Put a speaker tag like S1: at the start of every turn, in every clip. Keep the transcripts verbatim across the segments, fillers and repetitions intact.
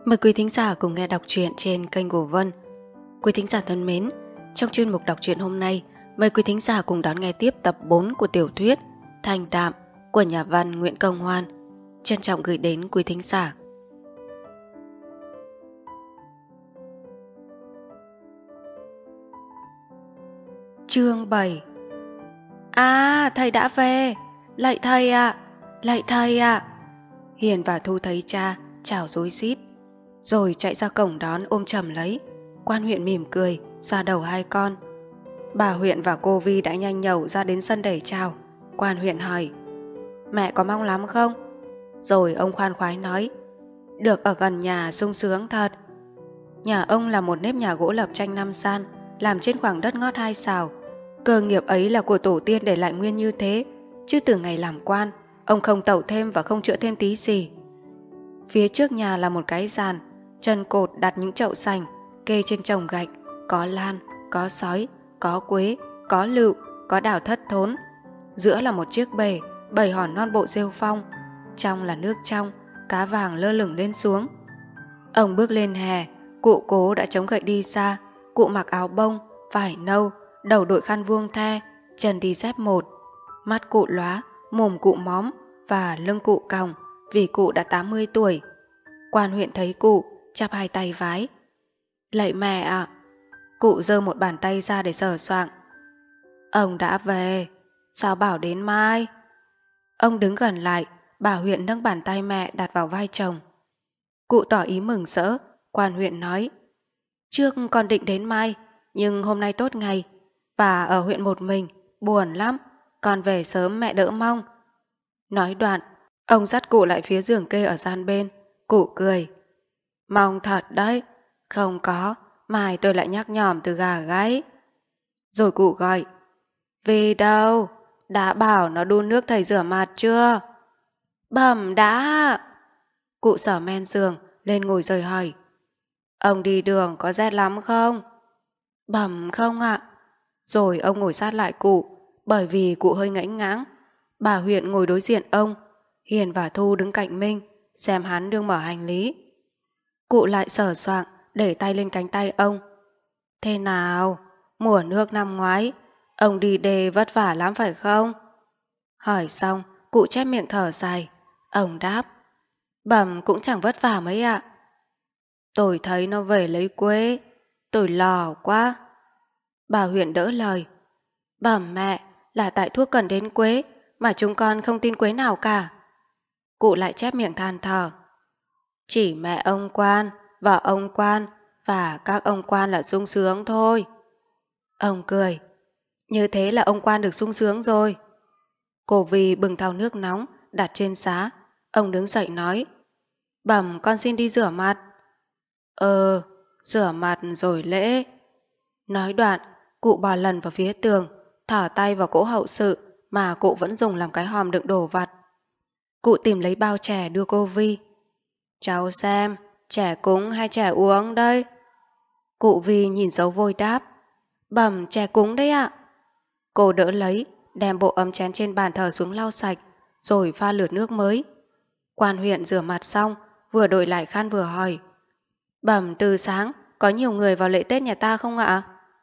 S1: Mời quý thính giả cùng nghe đọc truyện trên kênh của Vân. Quý thính giả thân mến, trong chuyên mục đọc truyện hôm nay, mời quý thính giả cùng đón nghe tiếp tập bốn của tiểu thuyết Thanh Đạm của nhà văn Nguyễn Công Hoan. Trân trọng gửi đến quý thính giả. Chương bảy. À, thầy đã về. Lạy thầy ạ, lạy thầy ạ. Hiền và Thu thấy cha, chào rối rít, rồi chạy ra cổng đón ôm chầm lấy. Quan huyện mỉm cười, xoa đầu hai con. Bà huyện và cô Vi đã nhanh nhẩu ra đến sân đẩy chào. Quan huyện hỏi: mẹ có mong lắm không? Rồi ông khoan khoái nói: được ở gần nhà sung sướng thật. Nhà ông là một nếp nhà gỗ lập tranh năm san, làm trên khoảng đất ngót hai sào. Cơ nghiệp ấy là của tổ tiên để lại nguyên như thế, chứ từ ngày làm quan, ông không tậu thêm và không chữa thêm tí gì. Phía trước nhà là một cái giàn, chân cột đặt những chậu sành, kê trên chồng gạch, có lan, có sói, có quế, có lựu, có đào thất thốn. Giữa là một chiếc bể, bầy hòn non bộ rêu phong. Trong là nước trong, cá vàng lơ lửng lên xuống. Ông bước lên hè, cụ Cố đã chống gậy đi xa. Cụ mặc áo bông, vải nâu, đầu đội khăn vuông the, chân đi dép một. Mắt cụ lóa, mồm cụ móm và lưng cụ còng, vì cụ đã tám mươi tuổi. Quan huyện thấy cụ, chắp hai tay vái: lạy mẹ ạ. Cụ giơ một bàn tay ra để sờ soạng: ông đã về, sao bảo đến mai? Ông đứng gần lại, bà huyện nâng bàn tay mẹ đặt vào vai chồng. Cụ tỏ ý mừng rỡ. Quan huyện nói: trước con định đến mai, nhưng hôm nay tốt ngày, và ở huyện một mình, buồn lắm, con về sớm mẹ đỡ mong. Nói đoạn, ông dắt cụ lại phía giường kê ở gian bên. Cụ cười: mong thật đấy, không có, mai tôi lại nhắc nhỏm từ gà gáy. Rồi cụ gọi: vì đâu, đã bảo nó đun nước thầy rửa mặt chưa? Bẩm đã. Cụ sở men giường lên ngồi rồi hỏi: ông đi đường có rét lắm không? Bẩm không ạ. Rồi ông ngồi sát lại cụ, bởi vì cụ hơi ngãnh ngãng. Bà huyện ngồi đối diện ông, Hiền và Thu đứng cạnh Minh, xem hắn đương mở hành lý. Cụ lại sờ soạng, để tay lên cánh tay ông: thế nào, mùa nước năm ngoái, ông đi đê vất vả lắm phải không? Hỏi xong, cụ chép miệng thở dài. Ông đáp: bẩm cũng chẳng vất vả mấy ạ. Tôi thấy nó về lấy quế, tôi lo quá. Bà huyện đỡ lời: bẩm mẹ, là tại thuốc cần đến quế, mà chúng con không tin quế nào cả. Cụ lại chép miệng than thở: chỉ mẹ ông quan, và ông quan, và các ông quan là sung sướng thôi. Ông cười: như thế là ông quan được sung sướng rồi. Cô Vi bưng thau nước nóng đặt trên xá. Ông đứng dậy nói: bẩm con xin đi rửa mặt. Ờ, rửa mặt rồi lễ. Nói đoạn, cụ bò lần vào phía tường, thỏ tay vào cỗ hậu sự mà cụ vẫn dùng làm cái hòm đựng đồ vặt. Cụ tìm lấy bao chè đưa cô Vi: cháu xem, chè cúng hay chè uống đây? Cụ Vi nhìn dấu vôi đáp: bẩm chè cúng đấy ạ. Cô đỡ lấy, đem bộ ấm chén trên bàn thờ xuống lau sạch, rồi pha lượt nước mới. Quan huyện rửa mặt xong, vừa đội lại khăn vừa hỏi: bẩm từ sáng có nhiều người vào lễ Tết nhà ta không ạ?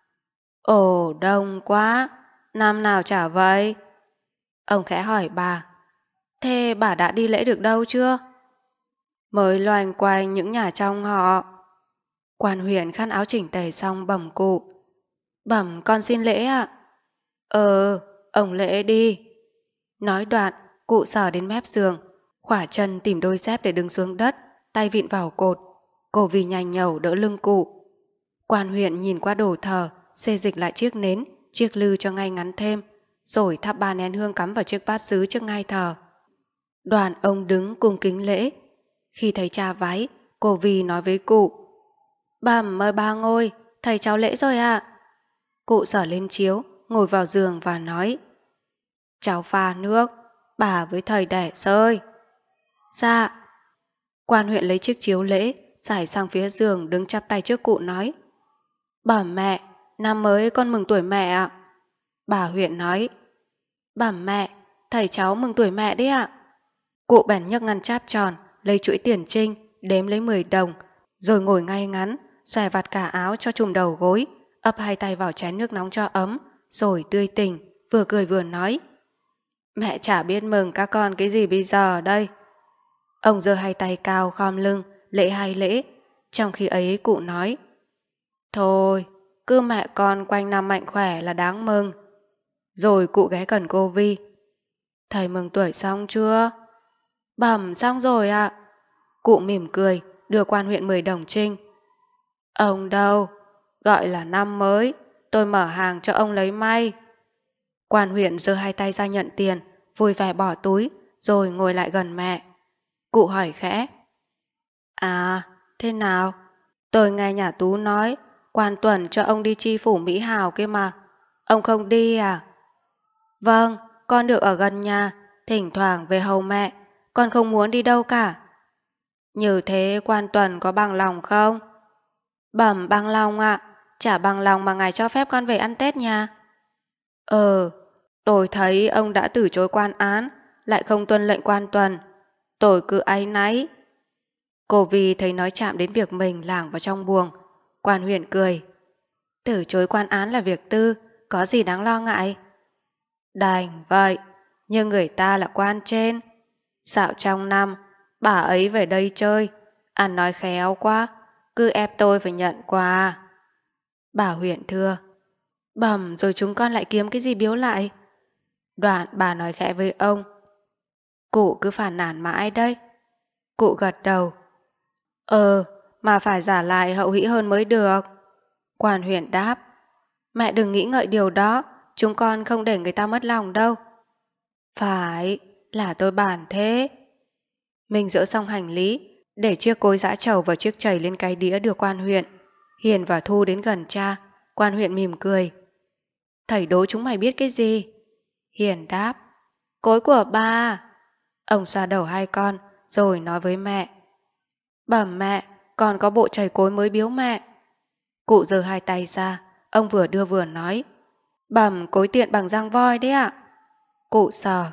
S1: Ồ, đông quá, năm nào chả vậy? Ông khẽ hỏi bà: thế bà đã đi lễ được đâu chưa? Mới loanh quanh những nhà trong họ. Quan huyện khăn áo chỉnh tề xong bẩm cụ: bẩm con xin lễ ạ. Ờ, ông lễ đi. Nói đoạn, cụ sờ đến mép giường, khỏa chân tìm đôi dép để đứng xuống đất, tay vịn vào cột. Cô Vi nhanh nhẩu đỡ lưng cụ. Quan huyện nhìn qua đồ thờ, xê dịch lại chiếc nến, chiếc lư cho ngay ngắn thêm, rồi thắp ba nén hương cắm vào chiếc bát sứ trước ngai thờ. Đoàn ông đứng cung kính lễ. Khi thấy cha vái, cô Vi nói với cụ: bẩm mời ba ngồi, thầy cháu lễ rồi ạ. Cụ sở lên chiếu, ngồi vào giường và nói: cháu pha nước, bà với thầy đẻ sơi. Dạ. Quan huyện lấy chiếc chiếu lễ, trải sang phía giường, đứng chắp tay trước cụ nói: bẩm mẹ, năm mới con mừng tuổi mẹ ạ. Bà huyện nói: bẩm mẹ, thầy cháu mừng tuổi mẹ đấy ạ. Cụ bèn nhấc ngăn cháp tròn, lấy chuỗi tiền trinh, đếm lấy mười đồng, rồi ngồi ngay ngắn, xòe vạt cả áo cho trùm đầu gối, ấp hai tay vào chén nước nóng cho ấm, rồi tươi tỉnh, vừa cười vừa nói. Mẹ chả biết mừng các con cái gì bây giờ đây. Ông giơ hai tay cao khom lưng, lễ hai lễ, trong khi ấy cụ nói. Thôi, cứ mẹ con quanh năm mạnh khỏe là đáng mừng. Rồi cụ ghé gần cô Vi. Thầy mừng tuổi xong chưa? Bẩm xong rồi ạ. Cụ mỉm cười, đưa quan huyện mười đồng trinh. Ông đâu? Gọi là năm mới, tôi mở hàng cho ông lấy may. Quan huyện giơ hai tay ra nhận tiền, vui vẻ bỏ túi, rồi ngồi lại gần mẹ. Cụ hỏi khẽ. À, thế nào? Tôi nghe nhà Tú nói, quan Tuần cho ông đi chi phủ Mỹ Hào kia mà. Ông không đi à? Vâng, con được ở gần nhà, thỉnh thoảng về hầu mẹ, con không muốn đi đâu cả. Như thế quan Tuần có bằng lòng không? Bẩm bằng lòng ạ, chả bằng lòng mà ngài cho phép con về ăn Tết nha. Ừ, tôi thấy ông đã từ chối quan án, lại không tuân lệnh quan Tuần. Tôi cứ áy náy. Cô Vi thấy nói chạm đến việc mình lảng vào trong buồng. Quan huyện cười. Từ chối quan án là việc tư, có gì đáng lo ngại? Đành vậy, nhưng người ta là quan trên. Dạo trong năm, bà ấy về đây chơi, ăn nói khéo quá, cứ ép tôi phải nhận quà. Bà huyện thưa. Bẩm rồi chúng con lại kiếm cái gì biếu lại? Đoạn bà nói khẽ với ông. Cụ cứ phàn nàn mãi đấy. Cụ gật đầu. Ờ, mà phải giả lại hậu hĩ hơn mới được. Quan huyện đáp. Mẹ đừng nghĩ ngợi điều đó, chúng con không để người ta mất lòng đâu. Phải, là tôi bản thế. Mình dỡ xong hành lý, để chiếc cối giã trầu vào chiếc chày lên cái đĩa đưa quan huyện. Hiền và Thu đến gần cha, quan huyện mỉm cười. Thầy đố chúng mày biết cái gì? Hiền đáp. Cối của ba. Ông xoa đầu hai con, rồi nói với mẹ. Bẩm mẹ, còn có bộ chày cối mới biếu mẹ. Cụ giơ hai tay ra, ông vừa đưa vừa nói. Bẩm cối tiện bằng răng voi đấy ạ. Cụ sờ.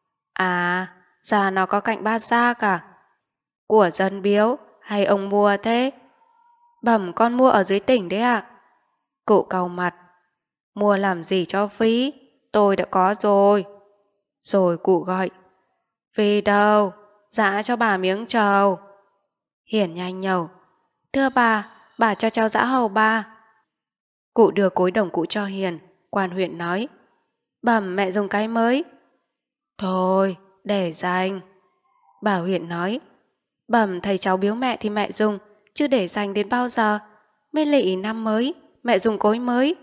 S1: À, da nó có cạnh ba da cả. Của dân biếu, hay ông mua thế? Bẩm con mua ở dưới tỉnh đấy ạ. Cụ cau mặt. Mua làm gì cho phí, tôi đã có rồi. Rồi cụ gọi. Vì đâu, giã cho bà miếng trầu. Hiển nhanh nhẩu. Thưa bà, bà cho cháu giã hầu bà. Cụ đưa cối đồng cụ cho Hiền, quan huyện nói. Bẩm mẹ dùng cái mới. Thôi, để dành. Bà huyện nói. Bẩm thầy cháu biếu mẹ thì mẹ dùng, chứ để dành đến bao giờ? Mới lị năm mới, mẹ dùng cối mới.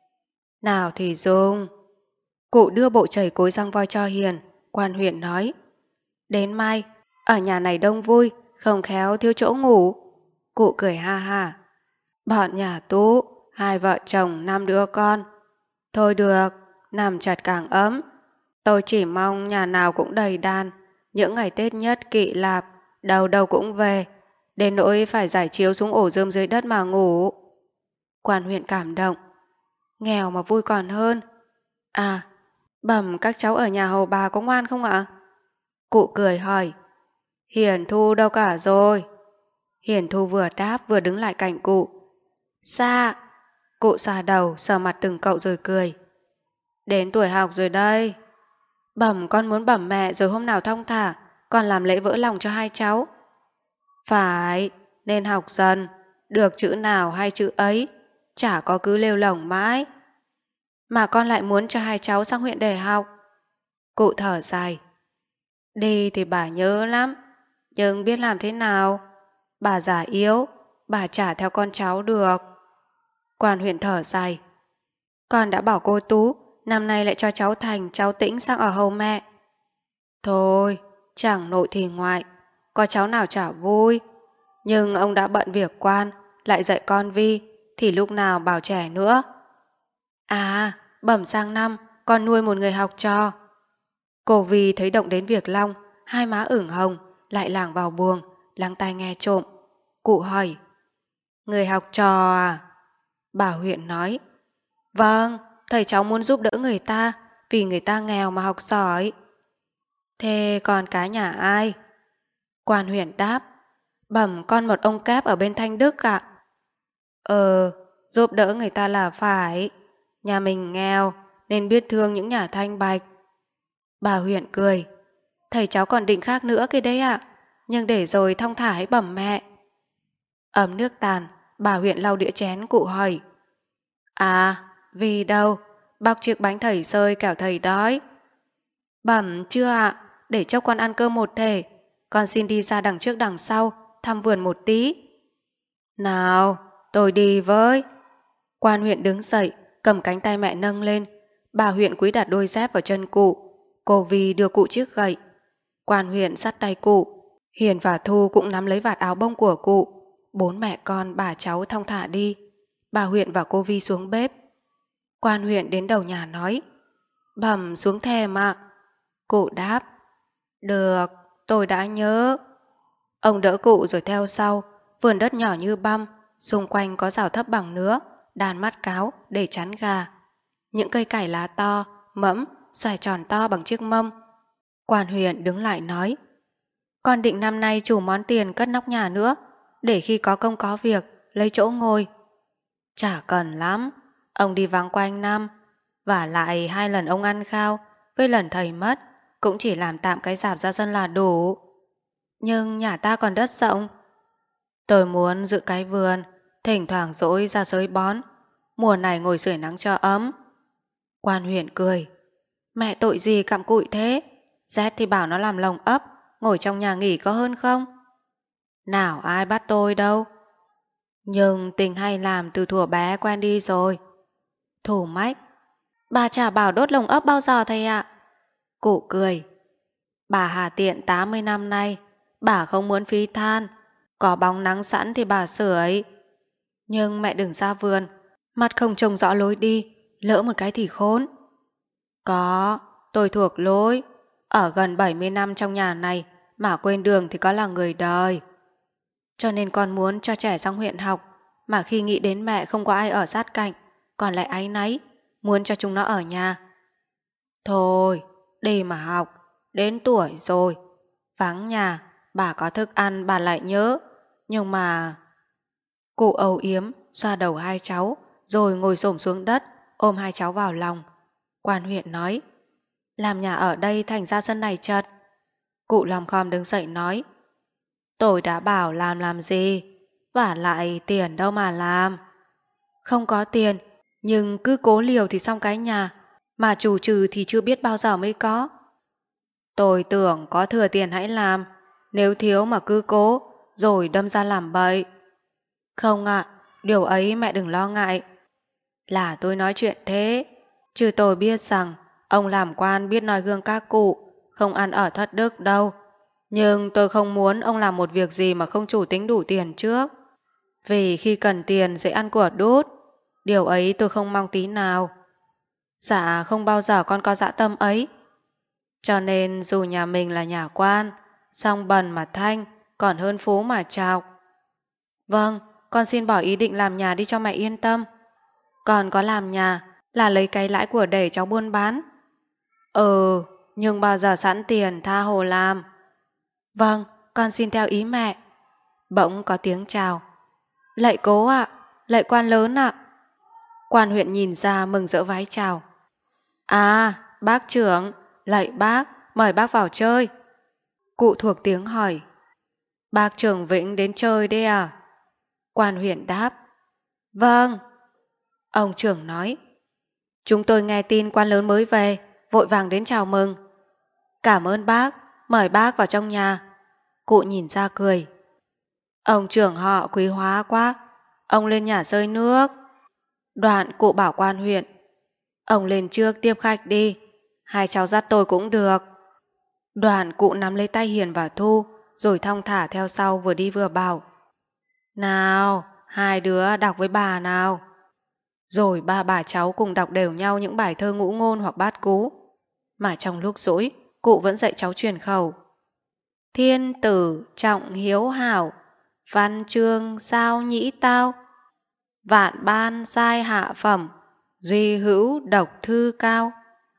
S1: Nào thì dùng. Cụ đưa bộ chày cối răng voi cho Hiền, quan huyện nói. Đến mai, ở nhà này đông vui, không khéo thiếu chỗ ngủ. Cụ cười ha ha. Bọn nhà Tú, hai vợ chồng năm đứa con. Thôi được, nằm chặt càng ấm. Tôi chỉ mong nhà nào cũng đầy đàn, những ngày Tết nhất kỵ lạp, đầu đầu cũng về, đến nỗi phải giải chiếu xuống ổ rơm dưới đất mà ngủ. Quan huyện cảm động. Nghèo mà vui còn hơn. À, bẩm các cháu ở nhà hầu bà có ngoan không ạ? Cụ cười hỏi. Hiền Thu đâu cả rồi? Hiền Thu vừa đáp vừa đứng lại cạnh cụ. Dạ. Cụ xà đầu sờ mặt từng cậu rồi cười. Đến tuổi học rồi đây. Bẩm con muốn bẩm mẹ rồi hôm nào thong thả con làm lễ vỡ lòng cho hai cháu. Phải, nên học dần, được chữ nào hay chữ ấy, chả có cứ lêu lổng mãi. Mà con lại muốn cho hai cháu sang huyện để học. Cụ thở dài. Đi thì bà nhớ lắm, nhưng biết làm thế nào? Bà già yếu, bà chả theo con cháu được. Quan huyện thở dài. Con đã bảo cô Tú, năm nay lại cho cháu Thành, cháu Tĩnh sang ở hầu mẹ. Thôi, chẳng nội thì ngoại, có cháu nào chả vui. Nhưng ông đã bận việc quan, lại dạy con Vi, thì lúc nào bảo trẻ nữa. À, bẩm sang năm, con nuôi một người học trò. Cô Vi thấy động đến việc Long, hai má ửng hồng, lại lảng vào buồng, lắng tai nghe trộm. Cụ hỏi. Người học trò à? Bà huyện nói. Vâng, thầy cháu muốn giúp đỡ người ta, vì người ta nghèo mà học giỏi. Thế còn cái nhà ai? Quan huyện đáp. Bẩm con một ông kép ở bên Thanh Đức ạ. Ờ, giúp đỡ người ta là phải. Nhà mình nghèo nên biết thương những nhà thanh bạch. Bà huyện cười. Thầy cháu còn định khác nữa kia đấy ạ. Nhưng để rồi thong thả hãy bẩm mẹ. Ấm nước tàn, bà huyện lau đĩa chén cụ hỏi. À, vì đâu? Bóc chiếc bánh thầy xơi kẻo thầy đói. Bẩm chưa ạ, để cho con ăn cơm một thể. Con xin đi ra đằng trước đằng sau, thăm vườn một tí. Nào, tôi đi với. Quan huyện đứng dậy, cầm cánh tay mẹ nâng lên. Bà huyện cúi đặt đôi dép vào chân cụ. Cô Vi đưa cụ chiếc gậy. Quan huyện dắt tay cụ. Hiền và Thu cũng nắm lấy vạt áo bông của cụ. Bốn mẹ con bà cháu thong thả đi. Bà huyện và cô Vi xuống bếp. Quan huyện đến đầu nhà nói. Bẩm xuống thềm ạ. Cụ đáp. Được, tôi đã nhớ. Ông đỡ cụ rồi theo sau. Vườn đất nhỏ như băm, xung quanh có rào thấp bằng nứa, đàn mắt cáo để chắn gà. Những cây cải lá to, mẫm, xoài tròn to bằng chiếc mâm. Quan huyện đứng lại nói. Con định năm nay chủ món tiền cất nóc nhà nữa, để khi có công có việc, lấy chỗ ngồi. Chả cần lắm, ông đi vắng quanh năm, và lại hai lần ông ăn khao, với lần thầy mất, cũng chỉ làm tạm cái rạp ra sân là đủ. Nhưng nhà ta còn đất rộng. Tôi muốn giữ cái vườn, thỉnh thoảng dỗi ra sới bón, mùa này ngồi sưởi nắng cho ấm. Quan huyện cười. Mẹ tội gì cặm cụi thế? Rét thì bảo nó làm lồng ấp, ngồi trong nhà nghỉ có hơn không? Nào ai bắt tôi đâu. Nhưng tình hay làm từ thuở bé quen đi rồi. Thủ mách. Bà chả bảo đốt lồng ấp bao giờ thầy ạ. Cụ cười. Bà Hà Tiện tám mươi năm nay, bà không muốn phí than. Có bóng nắng sẵn thì bà sưởi. Nhưng mẹ đừng ra vườn, mắt không trông rõ lối đi, lỡ một cái thì khốn. Có, tôi thuộc lối. Ở gần bảy mươi năm trong nhà này mà quên đường thì có là người đời. Cho nên con muốn cho trẻ sang huyện học, mà khi nghĩ đến mẹ không có ai ở sát cạnh, còn lại áy náy, muốn cho chúng nó ở nhà. Thôi, đi mà học, đến tuổi rồi. Vắng nhà, bà có thức ăn bà lại nhớ. Nhưng mà... Cụ âu yếm, xoa đầu hai cháu, rồi ngồi xổm xuống đất, ôm hai cháu vào lòng. Quan huyện nói. Làm nhà ở đây thành ra sân này chật. Cụ lom khom đứng dậy nói. Tôi đã bảo làm làm gì, vả lại tiền đâu mà làm. Không có tiền, nhưng cứ cố liều thì xong cái nhà, mà chủ trừ thì chưa biết bao giờ mới có. Tôi tưởng có thừa tiền hãy làm, nếu thiếu mà cứ cố, rồi đâm ra làm bậy. Không ạ, điều ấy mẹ đừng lo ngại. Là tôi nói chuyện thế, chứ tôi biết rằng ông làm quan biết noi gương các cụ, không ăn ở thất đức đâu. Nhưng tôi không muốn ông làm một việc gì mà không chủ tính đủ tiền trước. Vì khi cần tiền dễ ăn của đút. Điều ấy tôi không mong tí nào. Dạ không bao giờ con có dã tâm ấy. Cho nên dù nhà mình là nhà quan, song bần mà thanh, còn hơn phú mà trọc. Vâng, con xin bỏ ý định làm nhà đi cho mẹ yên tâm. Còn có làm nhà là lấy cái lãi của để cháu buôn bán. Ừ, nhưng bao giờ sẵn tiền tha hồ làm. Vâng, con xin theo ý mẹ. Bỗng có tiếng chào. Lạy cố ạ, lạy quan lớn ạ. Quan huyện nhìn ra mừng rỡ vái chào. À, bác trưởng, lạy bác, mời bác vào chơi. Cụ thuộc tiếng hỏi. Bác trưởng Vĩnh đến chơi đấy à? Quan huyện đáp. Vâng. Ông trưởng nói. Chúng tôi nghe tin quan lớn mới về, vội vàng đến chào mừng. Cảm ơn bác, mời bác vào trong nhà. Cụ nhìn ra cười. Ông trưởng họ quý hóa quá, ông lên nhà rơi nước. Đoạn cụ bảo quan huyện. Ông lên trước tiếp khách đi, hai cháu dắt tôi cũng được. Đoạn cụ nắm lấy tay Hiền và Thu, rồi thong thả theo sau vừa đi vừa bảo. Nào, hai đứa đọc với bà nào. Rồi ba bà cháu cùng đọc đều nhau những bài thơ ngũ ngôn hoặc bát cú. Mà trong lúc rỗi, cụ vẫn dạy cháu truyền khẩu. Thiên tử trọng hiếu hảo, văn chương sao nhĩ tao. Vạn ban sai hạ phẩm, duy hữu độc thư cao.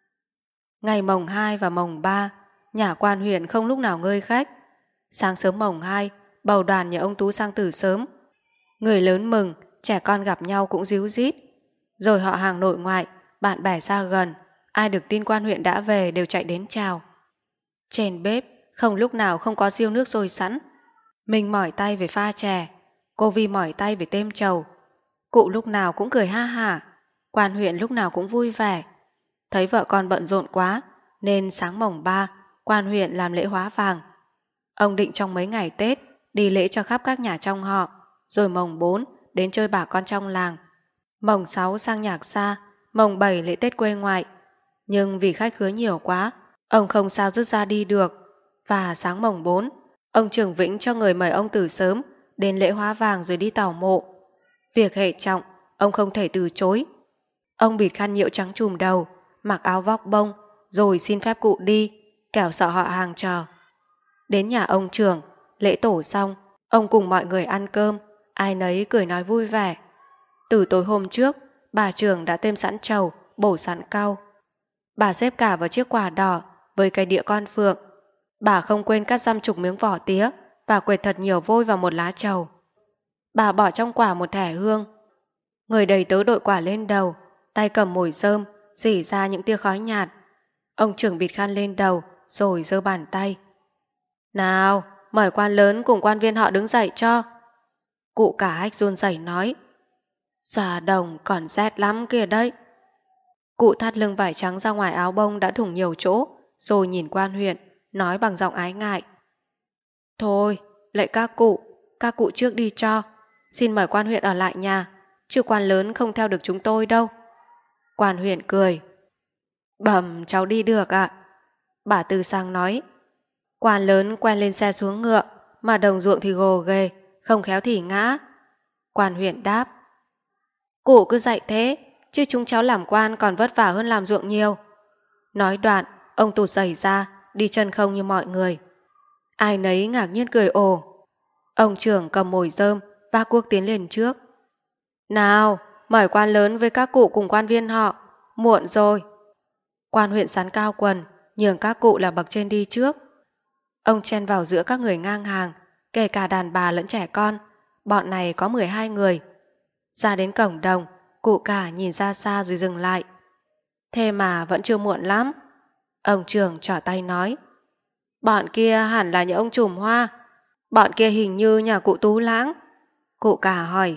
S1: Ngày mồng hai và mồng ba, nhà quan huyện không lúc nào ngơi khách. Sáng sớm mồng hai, bầu đoàn nhờ ông Tú sang Từ sớm. Người lớn mừng, trẻ con gặp nhau cũng ríu rít. Rồi họ hàng nội ngoại, bạn bè xa gần, ai được tin quan huyện đã về đều chạy đến chào. Trên bếp, không lúc nào không có riêu nước sôi sẵn. Mình mỏi tay về pha chè, cô Vi mỏi tay về têm trầu. Cụ lúc nào cũng cười ha hả, quan huyện lúc nào cũng vui vẻ. Thấy vợ con bận rộn quá, nên sáng mồng ba, quan huyện làm lễ hóa vàng. Ông định trong mấy ngày Tết đi lễ cho khắp các nhà trong họ, rồi mồng bốn đến chơi bà con trong làng. Mồng sáu sang nhạc xa, mồng bảy lễ Tết quê ngoại. Nhưng vì khách khứa nhiều quá, ông không sao dứt ra đi được. Và sáng mồng bốn, ông Trường Vĩnh cho người mời ông từ sớm đến lễ hóa vàng rồi đi tảo mộ. Việc hệ trọng, ông không thể từ chối. Ông bịt khăn nhựa trắng trùm đầu, mặc áo vóc bông, rồi xin phép cụ đi, kẻo sợ họ hàng chờ. Đến nhà ông Trường, lễ tổ xong, ông cùng mọi người ăn cơm, ai nấy cười nói vui vẻ. Từ tối hôm trước, bà Trường đã têm sẵn trầu, bổ sẵn cau. Bà xếp cả vào chiếc quả đỏ với cái đĩa con phượng. Bà không quên cắt dăm chục miếng vỏ tía và quệt thật nhiều vôi vào một lá trầu. Bà bỏ trong quả một thẻ hương. Người đầy tớ đội quả lên đầu, tay cầm mồi rơm, rỉ ra những tia khói nhạt. Ông Trưởng bịt khăn lên đầu, rồi giơ bàn tay. Nào, mời quan lớn cùng quan viên họ đứng dậy cho. Cụ cả hách run rẩy nói. Già đồng còn rét lắm kìa đấy. Cụ thắt lưng vải trắng ra ngoài áo bông đã thủng nhiều chỗ, rồi nhìn quan huyện, nói bằng giọng ái ngại. Thôi, lạy các cụ, các cụ trước đi cho. Xin mời quan huyện ở lại nhà, chứ quan lớn không theo được chúng tôi đâu. Quan huyện cười. Bẩm cháu đi được ạ. Bà Tư Sang nói. Quan lớn quen lên xe xuống ngựa, mà đồng ruộng thì gồ ghề, không khéo thì ngã. Quan huyện đáp. Cụ cứ dạy thế, chứ chúng cháu làm quan còn vất vả hơn làm ruộng nhiều. Nói đoạn, ông tụt giày ra, đi chân không như mọi người. Ai nấy ngạc nhiên cười ồ. Ông Trưởng cầm mồi rơm, và cuốc tiến lên trước. Nào, mời quan lớn với các cụ cùng quan viên họ. Muộn rồi. Quan huyện sắn cao quần, nhường các cụ là bậc trên đi trước. Ông chen vào giữa các người ngang hàng, kể cả đàn bà lẫn trẻ con. Bọn này có mười hai người. Ra đến cổng đồng, cụ cả nhìn ra xa rồi dừng lại. Thế mà vẫn chưa muộn lắm. Ông Trưởng trỏ tay nói. Bọn kia hẳn là những ông trùm hoa. Bọn kia hình như nhà cụ Tú Lãng. Cụ cả hỏi.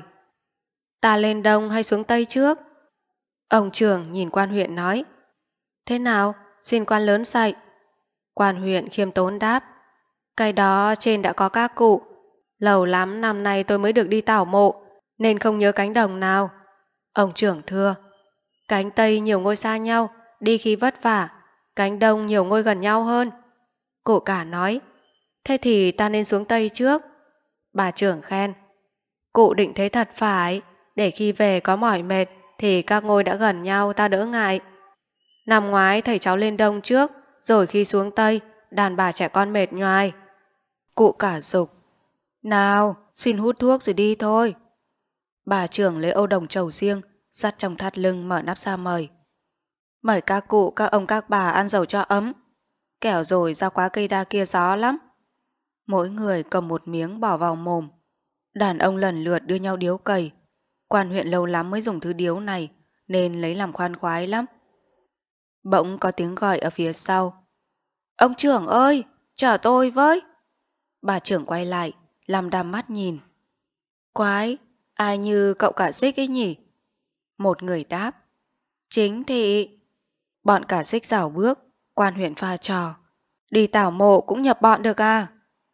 S1: Ta lên đông hay xuống tây trước? Ông Trưởng nhìn quan huyện nói. Thế nào, xin quan lớn dạy. Quan huyện khiêm tốn đáp. Cái đó trên đã có các cụ. Lâu lắm năm nay tôi mới được đi tảo mộ, nên không nhớ cánh đồng nào. Ông Trưởng thưa. Cánh tây nhiều ngôi xa nhau, đi khi vất vả. Cánh đông nhiều ngôi gần nhau hơn. Cụ cả nói. Thế thì ta nên xuống tây trước. Bà Trưởng khen. Cụ định thế thật phải, để khi về có mỏi mệt thì các ngôi đã gần nhau, ta đỡ ngại. Năm ngoái thầy cháu lên đông trước, rồi khi xuống tây, đàn bà trẻ con mệt nhoài. Cụ cả giục. Nào, xin hút thuốc rồi đi thôi. Bà Trưởng lấy ô đồng trầu riêng, dắt trong thắt lưng mở nắp ra mời. Mời các cụ, các ông các bà ăn dầu cho ấm. Kẻo rồi ra quá cây đa kia gió lắm. Mỗi người cầm một miếng bỏ vào mồm. Đàn ông lần lượt đưa nhau điếu cày. Quan huyện lâu lắm mới dùng thứ điếu này, nên lấy làm khoan khoái lắm. Bỗng có tiếng gọi ở phía sau. Ông Trưởng ơi, chở tôi với. Bà Trưởng quay lại, làm đăm mắt nhìn. Quái, ai như cậu cả Xích ấy nhỉ? Một người đáp. Chính thị. Bọn cả Xích rảo bước, quan huyện pha trò. Đi tảo mộ cũng nhập bọn được à?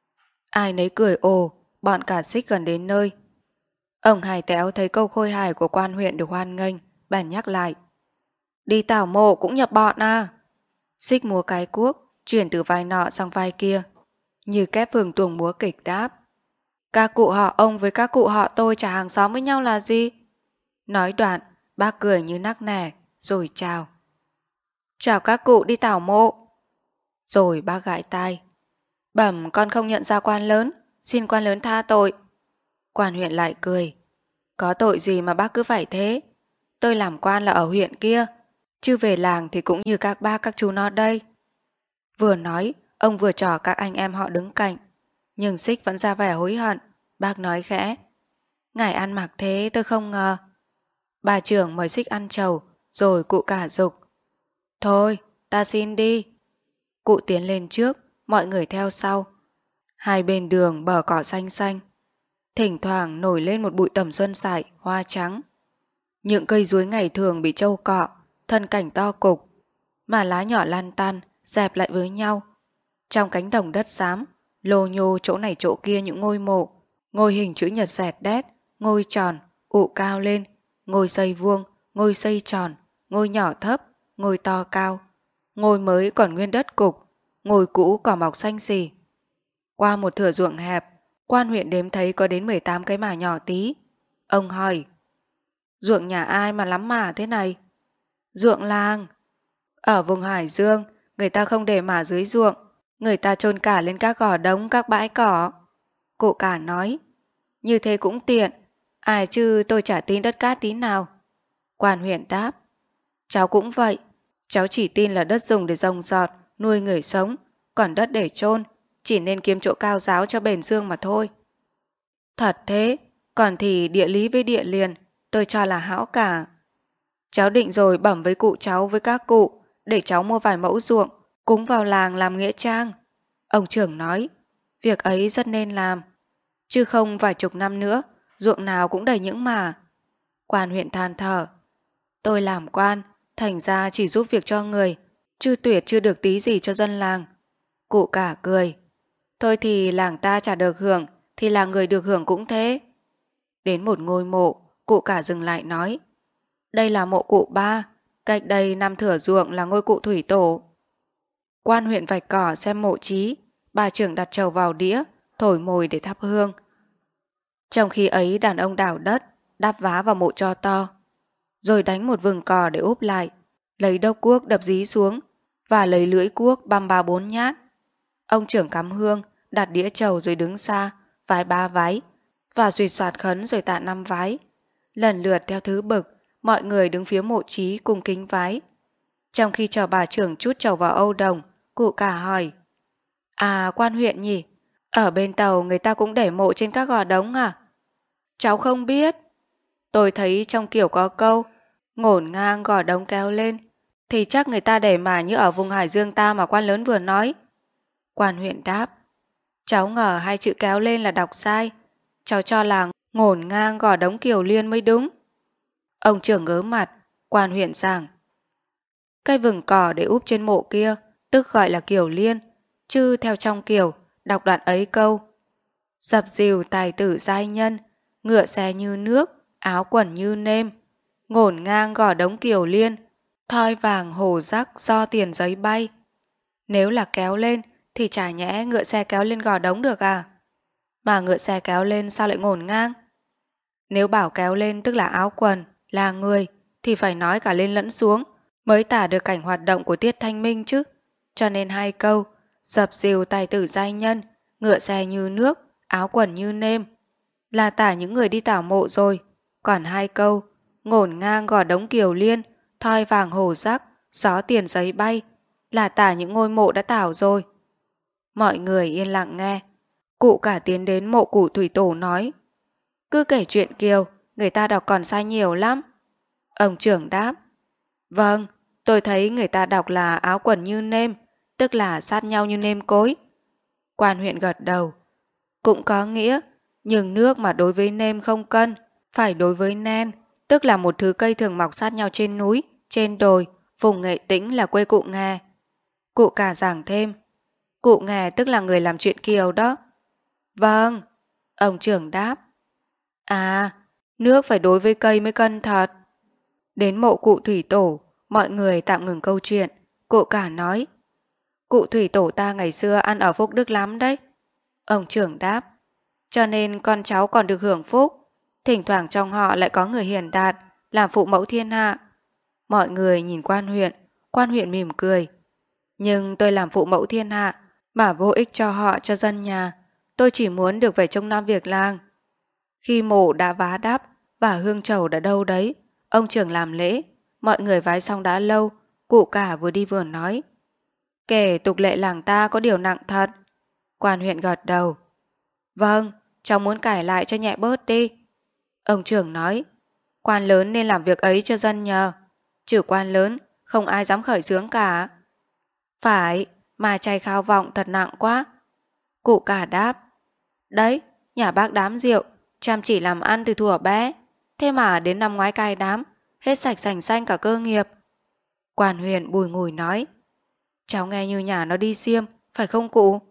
S1: Ai nấy cười ồ, bọn cả Xích gần đến nơi. Ông Hải Téo thấy câu khôi hài của quan huyện được hoan nghênh, bèn nhắc lại. Đi tảo mộ cũng nhập bọn à? Xích múa cái cuốc, chuyển từ vai nọ sang vai kia. Như kép phường tuồng múa kịch đáp. Các cụ họ ông với các cụ họ tôi chả hàng xóm với nhau là gì? Nói đoạn, bác cười như nắc nẻ, rồi chào. Chào các cụ đi tảo mộ. Rồi bác gãi tai. Bẩm con không nhận ra quan lớn, xin quan lớn tha tội. Quan huyện lại cười. Có tội gì mà bác cứ phải thế? Tôi làm quan là ở huyện kia, chứ về làng thì cũng như các ba các chú nó đây. Vừa nói, ông vừa trò các anh em họ đứng cạnh. Nhưng Xích vẫn ra vẻ hối hận. Bác nói khẽ: ngài ăn mặc thế tôi không ngờ. Bà trưởng mời Xích ăn trầu, rồi cụ cả giục: thôi, ta xin đi. Cụ tiến lên trước, mọi người theo sau. Hai bên đường bờ cỏ xanh xanh, thỉnh thoảng nổi lên một bụi tầm xuân sải, hoa trắng. Những cây chuối ngày thường bị trâu cọ, thân cảnh to cục, mà lá nhỏ lan tan, dẹp lại với nhau. Trong cánh đồng đất xám, lô nhô chỗ này chỗ kia những ngôi mộ, ngôi hình chữ nhật dẹt đét, ngôi tròn, ụ cao lên, ngôi xây vuông, ngôi xây tròn, ngôi nhỏ thấp, ngôi to cao, ngôi mới còn nguyên đất cục, ngôi cũ cỏ mọc xanh xì. Qua một thửa ruộng hẹp, quan huyện đếm thấy có đến mười tám cái mả nhỏ tí. Ông hỏi: ruộng nhà ai mà lắm mả thế này? Ruộng làng. Ở vùng Hải Dương, người ta không để mả dưới ruộng, người ta chôn cả lên các gò đống, các bãi cỏ. Cụ cả nói: như thế cũng tiện, ai chứ tôi chả tin đất cát tí nào. Quan huyện đáp: cháu cũng vậy, cháu chỉ tin là đất dùng để trồng trọt, nuôi người sống, còn đất để chôn chỉ nên kiếm chỗ cao ráo cho bền xương mà thôi. Thật thế, còn thì địa lý với địa liền, tôi cho là hão cả. Cháu định rồi bẩm với cụ cháu với các cụ, để cháu mua vài mẫu ruộng, cúng vào làng làm nghĩa trang. Ông trưởng nói: việc ấy rất nên làm, chứ không vài chục năm nữa, ruộng nào cũng đầy những mả. Quan huyện than thở: tôi làm quan, thành ra chỉ giúp việc cho người, chứ tuyệt chưa được tí gì cho dân làng. Cụ cả cười: thôi thì làng ta chả được hưởng, thì là người được hưởng cũng thế. Đến một ngôi mộ, cụ cả dừng lại nói: đây là mộ cụ ba, cách đây năm thửa ruộng là ngôi cụ thủy tổ. Quan huyện vạch cỏ xem mộ chí, bà trưởng đặt trầu vào đĩa, thổi mồi để thắp hương. Trong khi ấy đàn ông đào đất, đắp vá vào mộ tro to, rồi đánh một vừng cỏ để úp lại, lấy đốc cuốc đập dí xuống và lấy lưỡi cuốc băm ba bốn nhát. Ông trưởng cắm hương, đặt đĩa trầu rồi đứng xa, vái ba vái, và duyệt soạt khấn rồi tạ năm vái. Lần lượt theo thứ bậc, mọi người đứng phía mộ chí cùng kính vái. Trong khi chờ bà trưởng trút trầu vào âu đồng, cụ cả hỏi: à, quan huyện nhỉ, ở bên tàu người ta cũng để mộ trên các gò đống à? Cháu không biết. Tôi thấy trong kiểu có câu ngổn ngang gò đống kéo lên, thì chắc người ta để mà như ở vùng Hải Dương ta mà quan lớn vừa nói. Quan huyện đáp: cháu ngờ hai chữ kéo lên là đọc sai, cháu cho là ngổn ngang gò đống Kiều Liên mới đúng. Ông trưởng ngớ mặt. Quan huyện giảng: cây vừng cỏ để úp trên mộ kia tức gọi là Kiều Liên, chứ theo trong Kiều đọc đoạn ấy câu: dập dìu tài tử giai nhân, ngựa xe như nước, áo quần như nêm, ngổn ngang gò đống Kiều Liên, thoi vàng hổ rắc do tiền giấy bay. Nếu là kéo lên thì chả nhẽ ngựa xe kéo lên gò đống được à? Mà ngựa xe kéo lên sao lại ngổn ngang? Nếu bảo kéo lên tức là áo quần, là người, thì phải nói cả lên lẫn xuống mới tả được cảnh hoạt động của tiết thanh minh chứ. Cho nên hai câu dập dìu tài tử giai nhân, ngựa xe như nước, áo quần như nêm là tả những người đi tảo mộ rồi. Còn hai câu ngổn ngang gò đống Kiều Liên, thoi vàng hổ rắc, gió tiền giấy bay là tả những ngôi mộ đã tảo rồi. Mọi người yên lặng nghe. Cụ cả tiến đến mộ cụ thủy tổ nói: cứ kể chuyện Kiều, người ta đọc còn sai nhiều lắm. Ông trưởng đáp: vâng, tôi thấy người ta đọc là áo quần như nêm, tức là sát nhau như nêm cối. Quan huyện gật đầu: cũng có nghĩa, nhưng nước mà đối với nêm không cân, phải đối với nen, tức là một thứ cây thường mọc sát nhau trên núi, trên đồi, vùng Nghệ Tĩnh là quê cụ Nghè. Cụ cả giảng thêm: cụ Nghè tức là người làm chuyện Kiều đó. Vâng, ông trưởng đáp. À, nước phải đối với cây mới cân thật. Đến mộ cụ thủy tổ, mọi người tạm ngừng câu chuyện. Cụ cả nói: cụ thủy tổ ta ngày xưa ăn ở phúc đức lắm đấy. Ông trưởng đáp: cho nên con cháu còn được hưởng phúc. Thỉnh thoảng trong họ lại có người hiền đạt, làm phụ mẫu thiên hạ. Mọi người nhìn quan huyện, quan huyện mỉm cười. Nhưng tôi làm phụ mẫu thiên hạ mà vô ích cho họ, cho dân nhà. Tôi chỉ muốn được về trông nom việc làng. Khi mộ đã vá đắp và hương trầu đã đâu đấy, ông trưởng làm lễ. Mọi người vái xong đã lâu. Cụ cả vừa đi vừa nói: kể tục lệ làng ta có điều nặng thật. Quan huyện gật đầu: Vâng, cháu muốn cải lại cho nhẹ bớt đi. Ông trưởng nói, quan lớn nên làm việc ấy cho dân nhờ. Trừ quan lớn, không ai dám khởi xướng cả. Phải, mà chay khao vọng thật nặng quá. Cụ cả đáp, đấy, nhà bác đám rượu, chăm chỉ làm ăn từ thuở bé. Thế mà đến năm ngoái cai đám, hết sạch sành xanh cả cơ nghiệp. Quan Huyền bùi ngùi nói, cháu nghe như nhà nó đi xiêm, phải không cụ?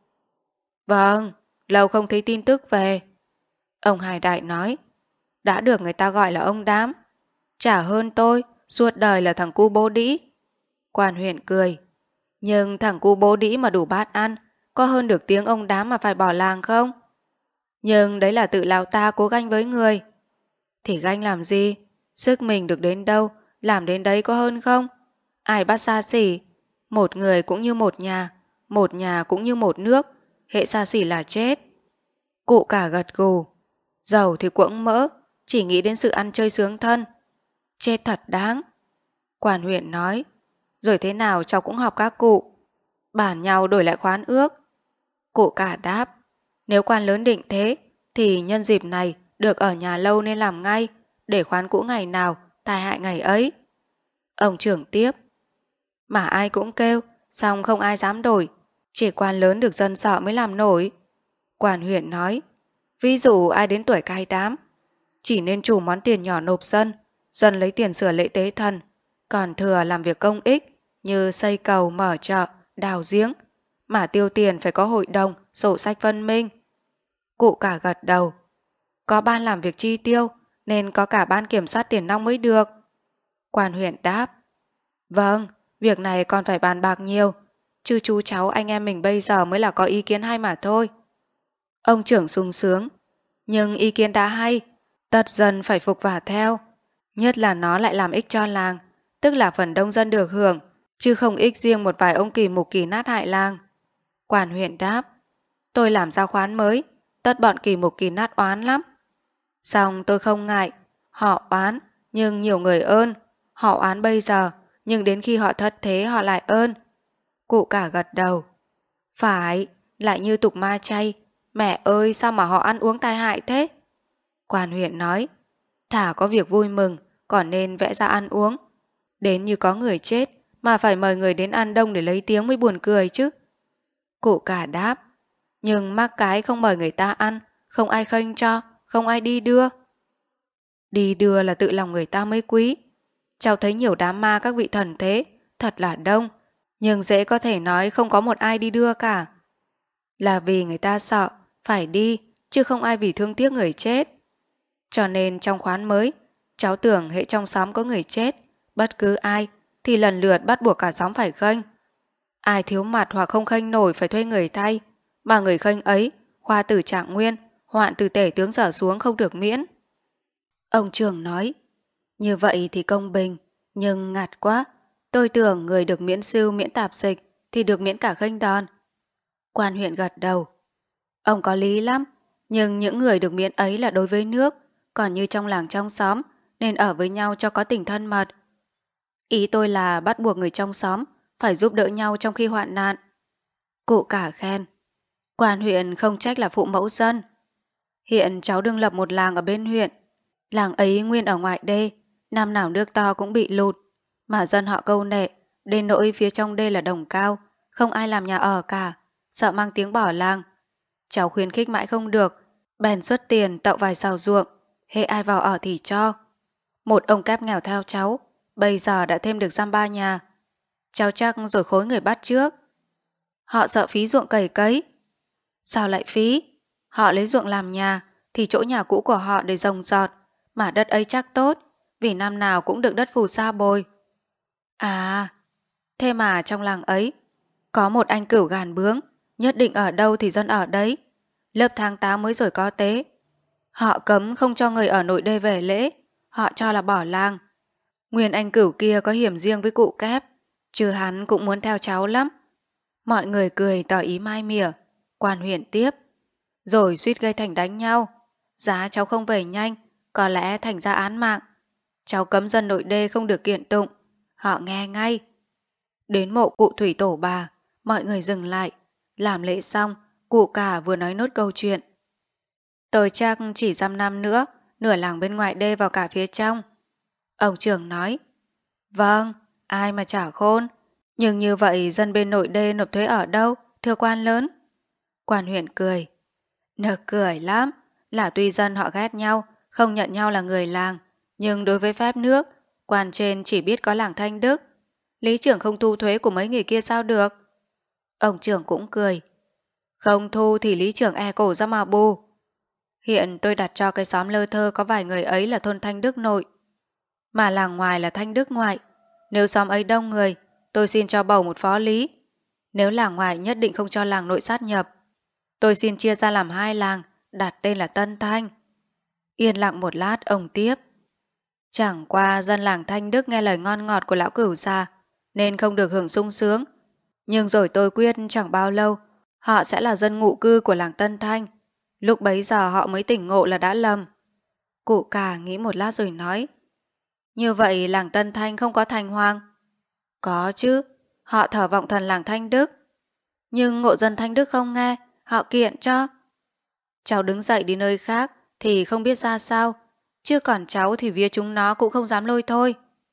S1: Vâng, lâu không thấy tin tức về. Ông Hải Đại nói, đã được người ta gọi là ông đám. Chả hơn tôi, suốt đời là thằng cu bố đĩ. Quan Huyền cười, nhưng thằng cu bố đĩ mà đủ bát ăn, có hơn được tiếng ông đám mà phải bỏ làng không? Nhưng đấy là tự lão ta cố ganh với người. Thì ganh làm gì? Sức mình được đến đâu, làm đến đấy có hơn không? Ai bắt xa xỉ? Một người cũng như một nhà, một nhà cũng như một nước, hệ xa xỉ là chết. Cụ cả gật gù, giàu thì quẫng mỡ, chỉ nghĩ đến sự ăn chơi sướng thân. Chết thật đáng. Quan huyện nói, rồi thế nào cháu cũng học các cụ. Bản nhau đổi lại khoán ước. Cụ cả đáp, nếu quan lớn định thế, thì nhân dịp này được ở nhà lâu nên làm ngay, để khoán cũ ngày nào, tai hại ngày ấy. Ông trưởng tiếp, mà ai cũng kêu, xong không ai dám đổi, chỉ quan lớn được dân sợ mới làm nổi. Quan huyện nói, ví dụ ai đến tuổi cai đám, chỉ nên chủ món tiền nhỏ nộp dân, dân lấy tiền sửa lễ tế thần, còn thừa làm việc công ích như xây cầu, mở chợ, đào giếng, mà tiêu tiền phải có hội đồng, sổ sách phân minh. Cụ cả gật đầu, có ban làm việc chi tiêu nên có cả ban kiểm soát tiền nong mới được. Quan huyện đáp, vâng, việc này còn phải bàn bạc nhiều, chứ chú cháu anh em mình bây giờ mới là có ý kiến hay mà thôi. Ông trưởng sung sướng, nhưng ý kiến đã hay, tất dân phải phục và theo, nhất là nó lại làm ích cho làng, tức là phần đông dân được hưởng, chứ không ích riêng một vài ông kỳ mục kỳ nát hại làng. Quan huyện đáp, tôi làm ra khoán mới, tất bọn kỳ mục kỳ nát oán lắm. Xong tôi không ngại, họ oán, nhưng nhiều người ơn, họ oán bây giờ, nhưng đến khi họ thất thế họ lại ơn. Cụ cả gật đầu, phải, lại như tục ma chay, mẹ ơi sao mà họ ăn uống tai hại thế? Quan huyện nói, thả có việc vui mừng, còn nên vẽ ra ăn uống. Đến như có người chết, mà phải mời người đến ăn đông để lấy tiếng mới buồn cười chứ. Cụ cả đáp, nhưng mắc cái không mời người ta ăn, không ai khênh cho, không ai đi đưa. Đi đưa là tự lòng người ta mới quý. Cháu thấy nhiều đám ma các vị thần thế, thật là đông, nhưng dễ có thể nói không có một ai đi đưa cả. Là vì người ta sợ, phải đi, chứ không ai vì thương tiếc người chết. Cho nên trong khoán mới, cháu tưởng hệ trong xóm có người chết, bất cứ ai, thì lần lượt bắt buộc cả xóm phải khênh. Ai thiếu mặt hoặc không khênh nổi phải thuê người thay, mà người khênh ấy, khoa tử trạng nguyên, hoạn từ tể tướng trở xuống không được miễn. Ông trưởng nói, như vậy thì công bình, nhưng ngặt quá. Tôi tưởng người được miễn sưu miễn tạp dịch thì được miễn cả khênh đòn. Quan huyện gật đầu, ông có lý lắm, nhưng những người được miễn ấy là đối với nước, còn như trong làng trong xóm nên ở với nhau cho có tình thân mật. Ý tôi là bắt buộc người trong xóm phải giúp đỡ nhau trong khi hoạn nạn. Cụ cả khen, quan huyện không trách là phụ mẫu dân. Hiện cháu đương lập một làng ở bên huyện, làng ấy nguyên ở ngoại đê, năm nào nước to cũng bị lụt, mà dân họ câu nệ, đến nỗi phía trong đê là đồng cao, không ai làm nhà ở cả, sợ mang tiếng bỏ làng. Cháu khuyến khích mãi không được, bèn xuất tiền tậu vài sào ruộng, hễ ai vào ở thì cho. Một ông kép nghèo theo cháu, bây giờ đã thêm được giam ba nhà. Cháu chắc rồi khối người bắt trước. Họ sợ phí ruộng cày cấy. Sao lại phí? Họ lấy ruộng làm nhà, thì chỗ nhà cũ của họ để rồng rọt, mà đất ấy chắc tốt, vì năm nào cũng được đất phù sa bồi. À, thế mà trong làng ấy, có một anh cửu gàn bướng, nhất định ở đâu thì dân ở đấy. Lớp tháng tám mới rồi có tế. Họ cấm không cho người ở nội đê về lễ, họ cho là bỏ làng. Nguyên anh cửu kia có hiểm riêng với cụ kép, chứ hắn cũng muốn theo cháu lắm. Mọi người cười tỏ ý mai mỉa. Quan huyện tiếp, rồi suýt gây thành đánh nhau. Giá cháu không về nhanh, có lẽ thành ra án mạng. Cháu cấm dân nội đê không được kiện tụng, họ nghe ngay. Đến mộ cụ thủy tổ bà, mọi người dừng lại. Làm lễ xong, cụ cả vừa nói nốt câu chuyện. Tôi chắc chỉ dăm năm nữa, nửa làng bên ngoài đê vào cả phía trong. Ông trưởng nói. Vâng, ai mà chả khôn. Nhưng như vậy dân bên nội đê nộp thuế ở đâu, thưa quan lớn? Quan huyện cười. Nực cười lắm, là tuy dân họ ghét nhau, không nhận nhau là người làng, nhưng đối với phép nước, quan trên chỉ biết có làng Thanh Đức. Lý trưởng không thu thuế của mấy người kia sao được? Ông trưởng cũng cười. Không thu thì lý trưởng e cổ ra mà bù. Hiện tôi đặt cho cái xóm lơ thơ có vài người ấy là thôn Thanh Đức nội, mà làng ngoài là Thanh Đức ngoại. Nếu xóm ấy đông người, tôi xin cho bầu một phó lý. Nếu làng ngoài nhất định không cho làng nội sát nhập, tôi xin chia ra làm hai làng, đặt tên là Tân Thanh. Yên lặng một lát, ông tiếp. Chẳng qua dân làng Thanh Đức nghe lời ngon ngọt của lão cửu già, nên không được hưởng sung sướng. Nhưng rồi tôi quyết chẳng bao lâu, họ sẽ là dân ngụ cư của làng Tân Thanh. Lúc bấy giờ họ mới tỉnh ngộ là đã lầm. Cụ cả nghĩ một lát rồi nói. Như vậy làng Tân Thanh không có thành hoàng? Có chứ, họ thờ vọng thần làng Thanh Đức. Nhưng ngộ dân Thanh Đức không nghe, họ kiện cho. Cháu đứng dậy đi nơi khác thì không biết ra sao, chứ còn cháu thì vía chúng nó cũng không dám lôi thôi.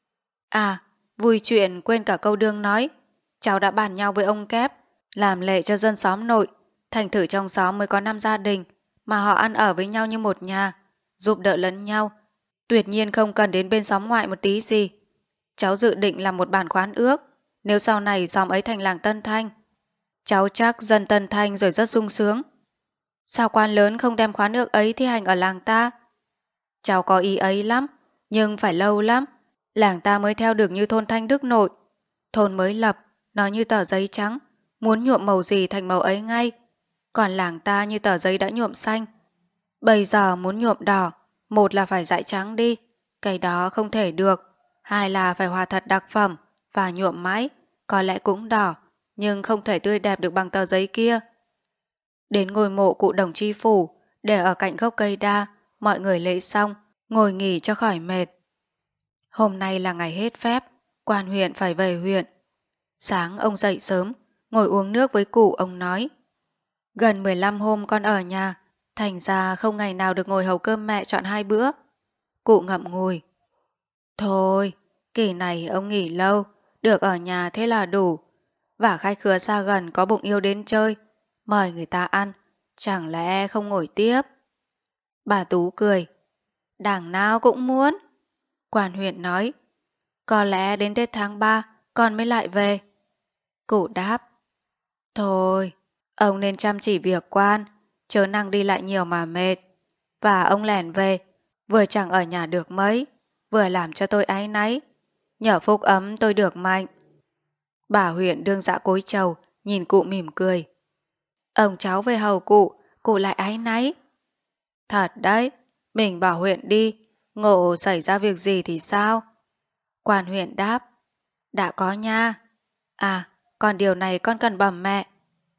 S1: À, vui chuyện quên cả câu đương nói. Cháu đã bàn nhau với ông Kép, làm lệ cho dân xóm nội. Thành thử trong xóm mới có năm gia đình, mà họ ăn ở với nhau như một nhà, giúp đỡ lẫn nhau. Tuyệt nhiên không cần đến bên xóm ngoại một tí gì. Cháu dự định làm một bản khoán ước, nếu sau này xóm ấy thành làng Tân Thanh. Cháu chắc dân Tân Thanh rồi rất sung sướng. Sao quan lớn không đem khoán ước ấy thi hành ở làng ta? Cháu có ý ấy lắm, nhưng phải lâu lắm. Làng ta mới theo được như thôn Thanh Đức nội. Thôn mới lập, nó như tờ giấy trắng, muốn nhuộm màu gì thành màu ấy ngay. Còn làng ta như tờ giấy đã nhuộm xanh. Bây giờ muốn nhuộm đỏ, một là phải dại trắng đi, cái đó không thể được. Hai là phải hòa thật đặc phẩm và nhuộm mãi, có lẽ cũng đỏ, nhưng không thể tươi đẹp được bằng tờ giấy kia. Đến ngôi mộ cụ Đồng Tri Phủ, để ở cạnh gốc cây đa, mọi người lễ xong, ngồi nghỉ cho khỏi mệt. Hôm nay là ngày hết phép, quan huyện phải về huyện. Sáng ông dậy sớm, ngồi uống nước với cụ, ông nói. Gần mười lăm hôm con ở nhà, thành ra không ngày nào được ngồi hầu cơm mẹ chọn hai bữa. Cụ ngậm ngùi. Thôi, kỳ này ông nghỉ lâu, được ở nhà thế là đủ. Và khách khứa xa gần có bụng yêu đến chơi, mời người ta ăn, chẳng lẽ không ngồi tiếp? Bà Tú cười. Đằng nào cũng muốn. Quan huyện nói. Có lẽ đến Tết tháng ba con mới lại về. Cụ đáp. Thôi, ông nên chăm chỉ việc quan, chớ năng đi lại nhiều mà mệt. Và ông lẻn về, vừa chẳng ở nhà được mấy, vừa làm cho tôi áy náy. Nhờ phúc ấm tôi được mạnh. Bà huyện đương dạ cối trầu, nhìn cụ mỉm cười. Ông cháu về hầu cụ, cụ lại áy náy. Thật đấy, mình bảo huyện đi, ngộ xảy ra việc gì thì sao? Quan huyện đáp. Đã có nha. À, còn điều này con cần bẩm mẹ.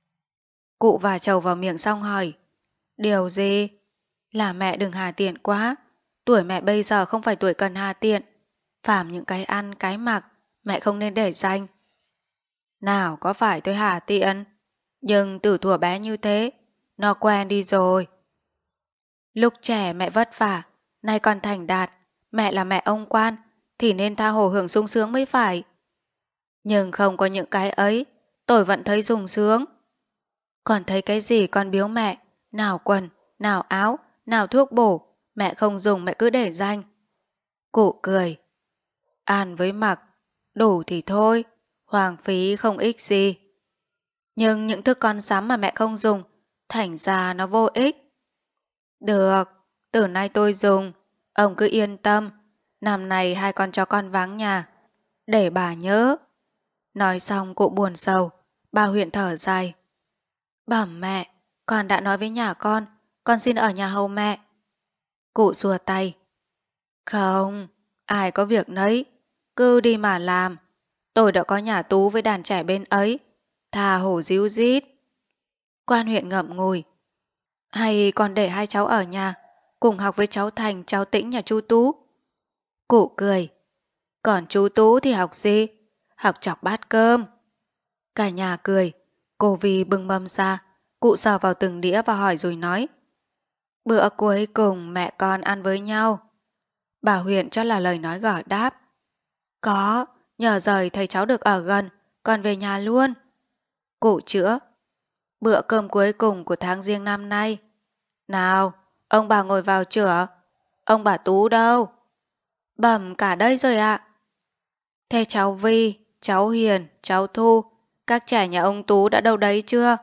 S1: Cụ và trầu vào miệng xong hỏi. Điều gì? Là mẹ đừng hà tiện quá. Tuổi mẹ bây giờ không phải tuổi cần hà tiện. Phàm những cái ăn, cái mặc, mẹ không nên để dành. Nào có phải tôi hà tiện, nhưng từ thuở bé như thế, nó quen đi rồi. Lúc trẻ mẹ vất vả, nay con thành đạt, mẹ là mẹ ông quan, thì nên tha hồ hưởng sung sướng mới phải. Nhưng không có những cái ấy, tôi vẫn thấy sung sướng. Còn thấy cái gì con biếu mẹ, nào quần, nào áo, nào thuốc bổ, mẹ không dùng mẹ cứ để dành. Cụ cười. Ăn với mặc, đủ thì thôi, hoang phí không ích gì. Nhưng những thức con sắm mà mẹ không dùng, thành ra nó vô ích. Được, từ nay tôi dùng, ông cứ yên tâm, năm nay hai con cho con vắng nhà, để bà nhớ. Nói xong cụ buồn sầu, bà huyện thở dài. Bẩm mẹ, con đã nói với nhà con, con xin ở nhà hầu mẹ. Cụ xua tay. Không, ai có việc nấy, cứ đi mà làm. Tôi đã có nhà Tú với đàn trẻ bên ấy, thà hổ díu dít. Quan huyện ngậm ngùi. Hay còn để hai cháu ở nhà, cùng học với cháu Thành, cháu Tĩnh nhà chú Tú. Cụ cười. Còn chú Tú thì học gì? Học chọc bát cơm. Cả nhà cười. Cô Vi bưng mâm ra, cụ sờ vào từng đĩa và hỏi rồi nói. Bữa cuối cùng mẹ con ăn với nhau. Bà huyện cho là lời nói gở đáp. Có, nhờ rời thầy cháu được ở gần, còn về nhà luôn. Cụ chữa. Bữa cơm cuối cùng của tháng giêng năm nay. Nào, ông bà ngồi vào chữa. Ông bà Tú đâu? Bẩm cả đây rồi ạ. Thế cháu Vi, cháu Hiền, cháu Thu, các trẻ nhà ông Tú đã đâu đấy chưa?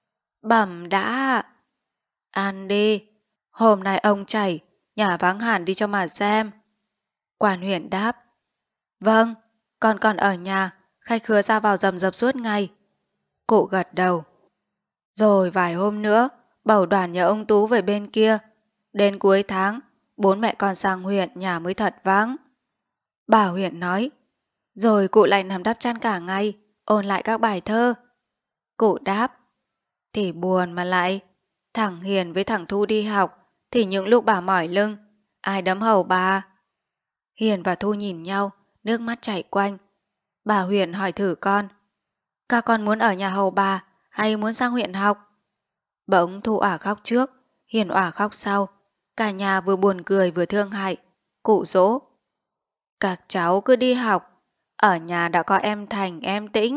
S1: Bẩm đã ạ. Ăn đi. Hôm nay ông chảy, nhà vắng hẳn đi cho mà xem. Quan huyện đáp. Vâng, con còn ở nhà, khách khứa ra vào rầm rập suốt ngày. Cụ gật đầu. Rồi vài hôm nữa, bầu đoàn nhà ông Tú về bên kia. Đến cuối tháng, bốn mẹ con sang huyện nhà mới thật vắng. Bà huyện nói. Rồi cụ lại nằm đắp chăn cả ngày, ôn lại các bài thơ. Cụ đáp. Thì buồn mà lại. Thằng Hiền với thằng Thu đi học, thì những lúc bà mỏi lưng, ai đấm hầu bà? Hiền và Thu nhìn nhau, nước mắt chảy quanh. Bà huyện hỏi thử con. Các con muốn ở nhà hầu bà hay muốn sang huyện học? Bỗng Thu ả khóc trước, Hiền ả khóc sau. Cả nhà vừa buồn cười vừa thương hại. Cụ dỗ. Các cháu cứ đi học, ở nhà đã có em Thành em Tĩnh.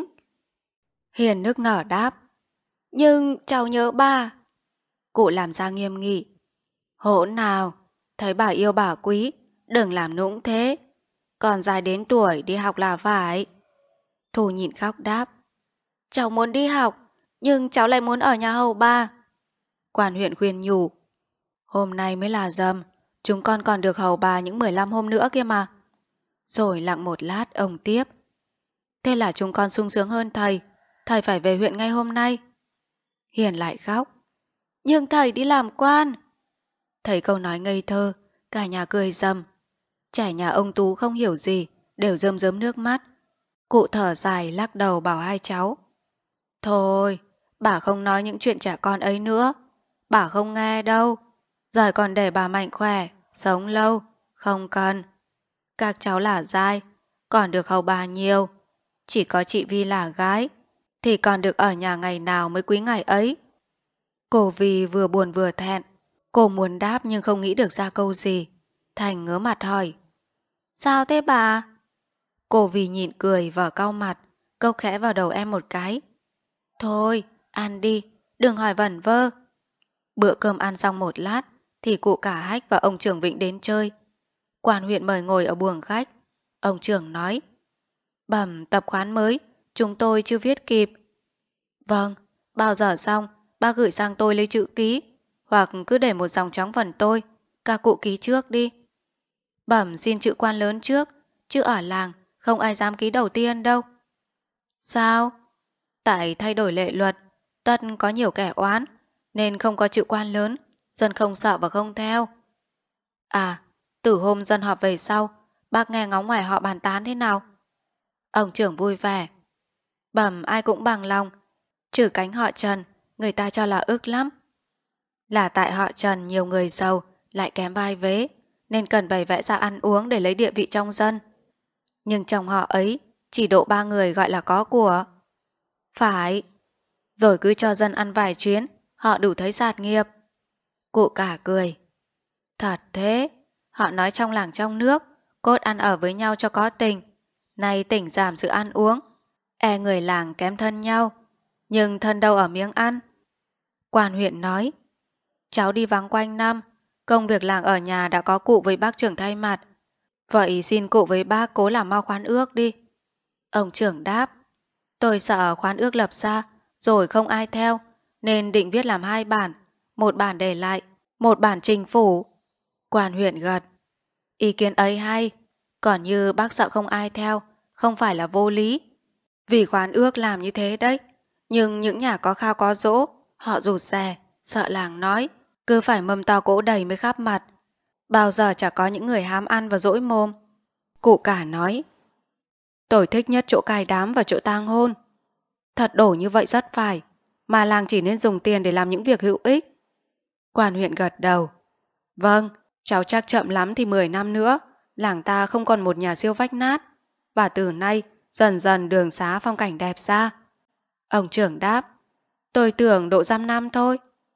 S1: Hiền nức nở đáp. Nhưng cháu nhớ bà. Cụ làm ra nghiêm nghị. Hỗn nào, thấy bà yêu bà quý, đừng làm nũng thế. Còn dài đến tuổi đi học là phải. Thu nhịn khóc đáp. Cháu muốn đi học, nhưng cháu lại muốn ở nhà hầu bà. Quan huyện khuyên nhủ. Hôm nay mới là rằm, chúng con còn được hầu bà những mười lăm hôm nữa kia mà. Rồi lặng một lát ông tiếp. Thế là chúng con sung sướng hơn thầy, thầy phải về huyện ngay hôm nay. Hiền lại khóc. Nhưng thầy đi làm quan. Thấy câu nói ngây thơ, cả nhà cười rầm. Trẻ nhà ông Tú không hiểu gì, đều rơm rớm nước mắt. Cụ thở dài lắc đầu bảo hai cháu. Thôi, bà không nói những chuyện trẻ con ấy nữa. Bà không nghe đâu. Giờ còn để bà mạnh khỏe, sống lâu, không cần. Các cháu là giai, còn được hầu bà nhiều. Chỉ có chị Vi là gái, thì còn được ở nhà ngày nào mới quý ngày ấy. Cô Vi vừa buồn vừa thẹn. Cô muốn đáp nhưng không nghĩ được ra câu gì. Thành ngớ mặt hỏi. Sao thế bà? Cô Vi nhịn cười và cau mặt, câu khẽ vào đầu em một cái. Thôi, ăn đi, đừng hỏi vẩn vơ. Bữa cơm ăn xong một lát, thì cụ cả Hách và ông trưởng Vịnh đến chơi. Quan huyện mời ngồi ở buồng khách. Ông trưởng nói. Bẩm tập khoán mới, chúng tôi chưa viết kịp. Vâng, bao giờ xong, bác gửi sang tôi lấy chữ ký, hoặc cứ để một dòng trống phần tôi, các cụ ký trước đi. Bẩm xin chữ quan lớn trước, chứ ở làng không ai dám ký đầu tiên đâu. Sao? Tại thay đổi lệ luật, tất có nhiều kẻ oán, nên không có chữ quan lớn, dân không sợ và không theo. À, từ hôm dân họp về sau, bác nghe ngóng ngoài họ bàn tán thế nào? Ông trưởng vui vẻ. Bẩm ai cũng bằng lòng, trừ cánh họ Trần, người ta cho là ức lắm. Là tại họ Trần nhiều người giàu, lại kém vai vế, nên cần bày vẽ ra ăn uống để lấy địa vị trong dân. Nhưng trong họ ấy, chỉ độ ba người gọi là có của. Phải. Rồi cứ cho dân ăn vài chuyến, họ đủ thấy sạt nghiệp. Cụ cả cười. Thật thế, họ nói trong làng trong nước, cốt ăn ở với nhau cho có tình. Nay tỉnh giảm sự ăn uống, e người làng kém thân nhau, nhưng thân đâu ở miếng ăn. Quan huyện nói. Cháu đi vắng quanh năm, công việc làng ở nhà đã có cụ với bác trưởng thay mặt. Vậy xin cụ với bác cố làm mau khoán ước đi. Ông trưởng đáp. Tôi sợ khoán ước lập ra, rồi không ai theo, nên định viết làm hai bản, một bản để lại, một bản trình phủ. Quan huyện gật. Ý kiến ấy hay, còn như bác sợ không ai theo, không phải là vô lý. Vì khoán ước làm như thế đấy, nhưng những nhà có khao có dỗ, họ rụt rè, sợ làng nói, cứ phải mâm to cỗ đầy mới khắp mặt. Bao giờ chả có những người hám ăn và dỗi mồm. Cụ cả nói. Tôi thích nhất chỗ cài đám và chỗ tang hôn. Thật đổ như vậy rất phải, mà làng chỉ nên dùng tiền để làm những việc hữu ích. Quan huyện gật đầu. Vâng, cháu chắc chậm lắm thì mười năm nữa, làng ta không còn một nhà siêu vách nát. Và từ nay, dần dần đường xá phong cảnh đẹp ra. Ông trưởng đáp. Tôi tưởng độ dăm năm thôi.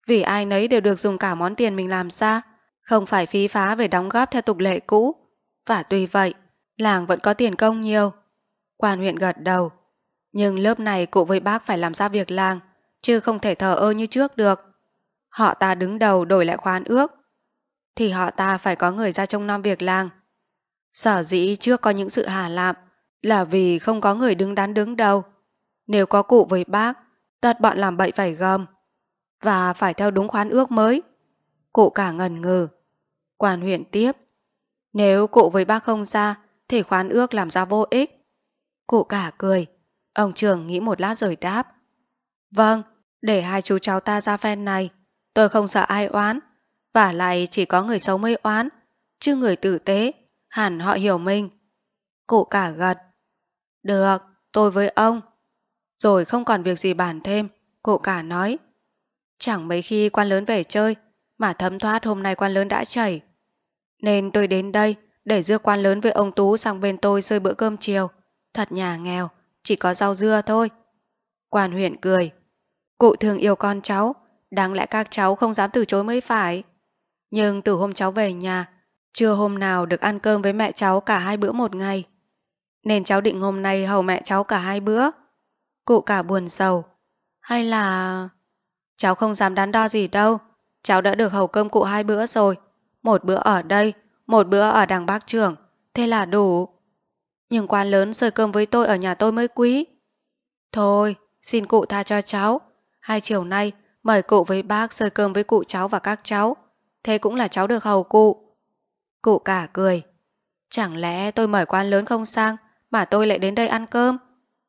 S1: vì ai nấy đều được dùng cả món tiền mình làm ra, không phải phí phá về đóng góp theo tục lệ cũ. Và tuy vậy, làng vẫn có tiền công nhiều. Quan huyện gật đầu. Nhưng lớp này cụ với bác phải làm ra việc làng, chứ không thể thờ ơ như trước được. Họ ta đứng đầu đổi lại khoán ước, thì họ ta phải có người ra trông nom việc làng. Sở dĩ trước có những sự hà lạm là vì không có người đứng đắn đứng đầu. Nếu có cụ với bác, tất bọn làm bậy phải gầm, và phải theo đúng khoán ước mới. Cụ cả ngần ngừ. Quan huyện tiếp. Nếu cụ với bác không ra, thì khoán ước làm ra vô ích. Cụ cả cười. Ông trưởng nghĩ một lát rồi đáp. Vâng, để hai chú cháu ta ra phen này, tôi không sợ ai oán. Vả lại chỉ có người xấu mới oán, chứ người tử tế, hẳn họ hiểu mình. Cụ cả gật. Được, tôi với ông. Rồi không còn việc gì bàn thêm, cụ cả nói. Chẳng mấy khi quan lớn về chơi, mà thấm thoát hôm nay quan lớn đã chảy. Nên tôi đến đây để đưa quan lớn với ông Tú sang bên tôi xơi bữa cơm chiều. Thật nhà nghèo, chỉ có rau dưa thôi. Quan huyện cười. Cụ thương yêu con cháu, đáng lẽ các cháu không dám từ chối mới phải. Nhưng từ hôm cháu về nhà, chưa hôm nào được ăn cơm với mẹ cháu cả hai bữa một ngày. Nên cháu định hôm nay hầu mẹ cháu cả hai bữa. Cụ cả buồn sầu. Hay là... Cháu không dám đắn đo gì đâu. Cháu đã được hầu cơm cụ hai bữa rồi. Một bữa ở đây, một bữa ở đằng bác trưởng. Thế là đủ. Nhưng quan lớn xơi cơm với tôi ở nhà tôi mới quý. Thôi, xin cụ tha cho cháu. Hai chiều nay mời cụ với bác xơi cơm với cụ cháu và các cháu. Thế cũng là cháu được hầu cụ. Cụ cả cười. Chẳng lẽ tôi mời quan lớn không sang mà tôi lại đến đây ăn cơm?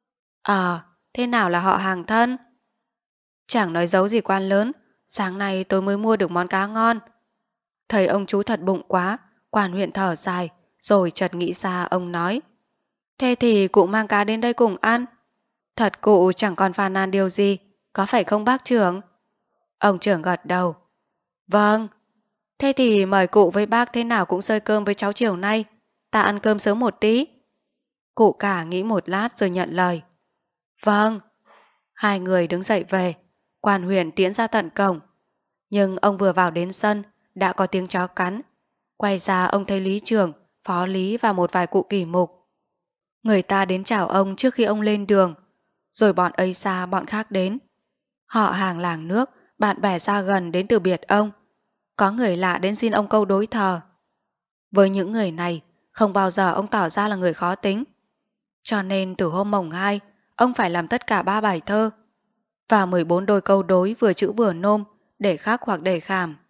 S1: Ờ, thế nào là họ hàng thân? Chẳng nói giấu gì quan lớn, sáng nay tôi mới mua được món cá ngon. Thấy ông chú thật bụng quá, quan huyện thở dài, rồi chợt nghĩ ra ông nói. Thế thì cụ mang cá đến đây cùng ăn. Thật cụ chẳng còn phàn nàn điều gì, có phải không bác trưởng? Ông trưởng gật đầu. Vâng. Thế thì mời cụ với bác thế nào cũng xơi cơm với cháu chiều nay. Ta ăn cơm sớm một tí. Cụ cả nghĩ một lát rồi nhận lời. Vâng. Hai người đứng dậy về. Quan huyện tiễn ra tận cổng. Nhưng ông vừa vào đến sân đã có tiếng chó cắn. Quay ra ông thấy lý trưởng, phó lý và một vài cụ kỳ mục. Người ta đến chào ông trước khi ông lên đường. Rồi bọn ấy xa bọn khác đến. Họ hàng làng nước, bạn bè xa gần đến từ biệt ông. Có người lạ đến xin ông câu đối thờ. Với những người này, không bao giờ ông tỏ ra là người khó tính. Cho nên từ hôm mồng hai, ông phải làm tất cả ba bài thơ và mười bốn đôi câu đối vừa chữ vừa nôm để khắc hoặc để khảm.